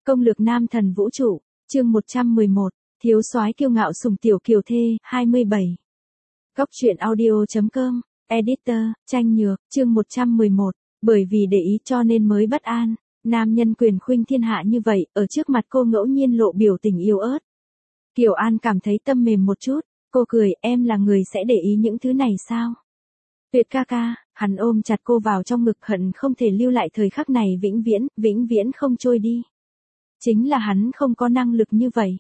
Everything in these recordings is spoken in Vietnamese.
Công lược nam thần vũ trụ, chương 111, thiếu soái kiêu ngạo sủng tiểu kiều thê, 27. Góc truyện audio.com, editor, Tranh Nhược, chương 111, bởi vì để ý cho nên mới bất an, nam nhân quyền khuynh thiên hạ như vậy, ở trước mặt cô ngẫu nhiên lộ biểu tình yếu ớt. Kiều An cảm thấy tâm mềm một chút, cô cười, em là người sẽ để ý những thứ này sao? Tuyệt ca ca, hắn ôm chặt cô vào trong ngực hận không thể lưu lại thời khắc này vĩnh viễn không trôi đi. Chính là hắn không có năng lực như vậy.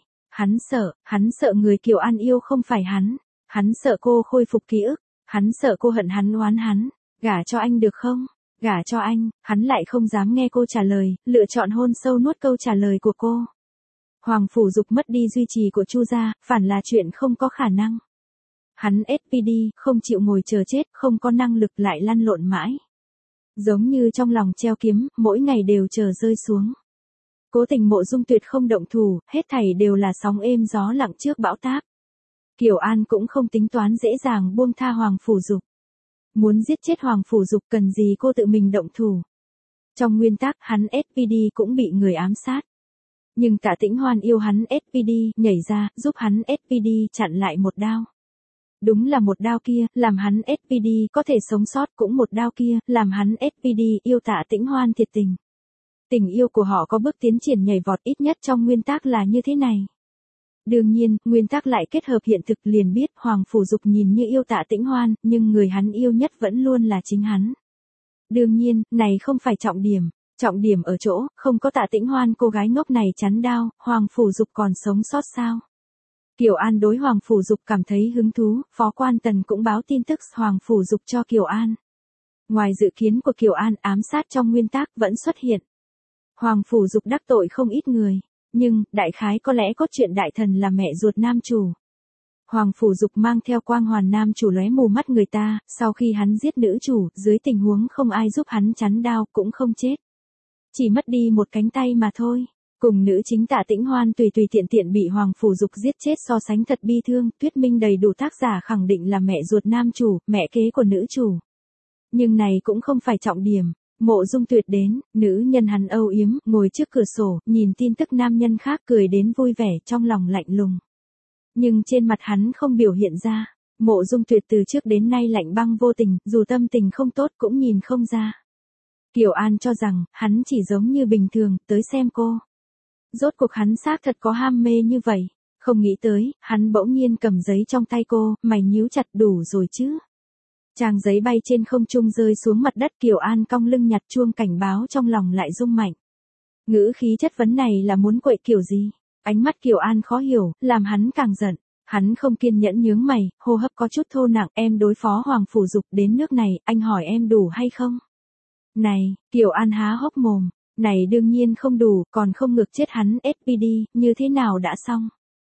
Hắn sợ người Kiều An yêu không phải hắn sợ cô khôi phục ký ức, hắn sợ cô hận hắn oán hắn, gả cho anh được không? Gả cho anh, hắn lại không dám nghe cô trả lời, lựa chọn hôn sâu nuốt câu trả lời của cô. Hoàng Phủ Dục mất đi duy trì của Chu gia, phản là chuyện không có khả năng. Hắn SPD, không chịu ngồi chờ chết, không có năng lực lại lăn lộn mãi. Giống như trong lòng treo kiếm, mỗi ngày đều chờ rơi xuống. Cố Tình Mộ Dung tuyệt không động thủ, hết thảy đều là sóng êm gió lặng trước bão táp. Kiều An cũng không tính toán dễ dàng buông tha Hoàng Phủ Dục. Muốn giết chết Hoàng Phủ Dục cần gì cô tự mình động thủ. Trong nguyên tắc hắn SPD cũng bị người ám sát. Nhưng Tạ Tĩnh Hoan yêu hắn SPD, nhảy ra, giúp hắn SPD chặn lại một đao. Đúng là một đao kia, làm hắn SPD có thể sống sót, cũng một đao kia, làm hắn SPD yêu Tạ Tĩnh Hoan thiệt tình. Tình yêu của họ có bước tiến triển nhảy vọt, ít nhất trong nguyên tắc là như thế này. Đương nhiên, nguyên tắc lại kết hợp hiện thực, liền biết Hoàng Phủ Dục nhìn như yêu Tạ Tĩnh Hoan, nhưng người hắn yêu nhất vẫn luôn là chính hắn. Đương nhiên, này không phải trọng điểm. Trọng điểm ở chỗ, không có Tạ Tĩnh Hoan cô gái ngốc này chắn đao, Hoàng Phủ Dục còn sống sót sao? Kiều An đối Hoàng Phủ Dục cảm thấy hứng thú, Phó Quan Tần cũng báo tin tức Hoàng Phủ Dục cho Kiều An. Ngoài dự kiến của Kiều An, ám sát trong nguyên tắc vẫn xuất hiện. Hoàng Phủ Dục đắc tội không ít người, nhưng, đại khái có lẽ cốt truyện đại thần là mẹ ruột nam chủ. Hoàng Phủ Dục mang theo quang hoàn nam chủ lóe mù mắt người ta, sau khi hắn giết nữ chủ, dưới tình huống không ai giúp hắn chắn đao cũng không chết. Chỉ mất đi một cánh tay mà thôi. Cùng nữ chính Tạ Tĩnh Hoan tùy tiện bị Hoàng Phủ Dục giết chết so sánh thật bi thương, thuyết minh đầy đủ tác giả khẳng định là mẹ ruột nam chủ, mẹ kế của nữ chủ. Nhưng này cũng không phải trọng điểm. Mộ Dung Tuyệt đến, nữ nhân hắn âu yếm, ngồi trước cửa sổ, nhìn tin tức nam nhân khác cười đến vui vẻ, trong lòng lạnh lùng. Nhưng trên mặt hắn không biểu hiện ra. Mộ Dung Tuyệt từ trước đến nay lạnh băng vô tình, dù tâm tình không tốt cũng nhìn không ra. Kiều An cho rằng, hắn chỉ giống như bình thường, tới xem cô. Rốt cuộc hắn xác thật có ham mê như vậy. Không nghĩ tới, hắn bỗng nhiên cầm giấy trong tay cô, mày nhíu chặt, đủ rồi chứ. Trang giấy bay trên không trung rơi xuống mặt đất, Kiều An cong lưng nhặt chuông cảnh báo, trong lòng lại rung mạnh. Ngữ khí chất vấn này là muốn quậy kiểu gì? Ánh mắt Kiều An khó hiểu, làm hắn càng giận. Hắn không kiên nhẫn nhướng mày, hô hấp có chút thô nặng, em đối phó Hoàng Phủ Dục đến nước này, anh hỏi em đủ hay không? Này, Kiều An há hốc mồm, này đương nhiên không đủ, còn không ngược chết hắn SPD, như thế nào đã xong?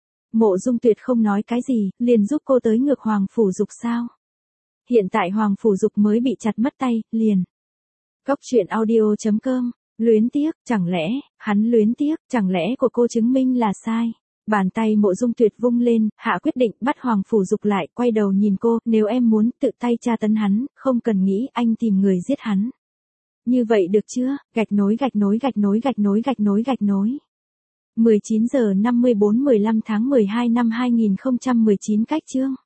Mộ Dung Tuyệt không nói cái gì, liền giúp cô tới ngược Hoàng Phủ Dục sao? Hiện tại Hoàng Phủ Dục mới bị chặt mất tay, liền. Góc truyện audio.com, luyến tiếc, chẳng lẽ, hắn luyến tiếc, chẳng lẽ của cô chứng minh là sai? Bàn tay Mộ Dung Tuyệt vung lên, hạ quyết định bắt Hoàng Phủ Dục lại, quay đầu nhìn cô, nếu em muốn tự tay tra tấn hắn, không cần nghĩ, anh tìm người giết hắn. Như vậy được chưa? Gạch nối. 19 giờ 54 15 tháng 12 năm 2019 cách chương.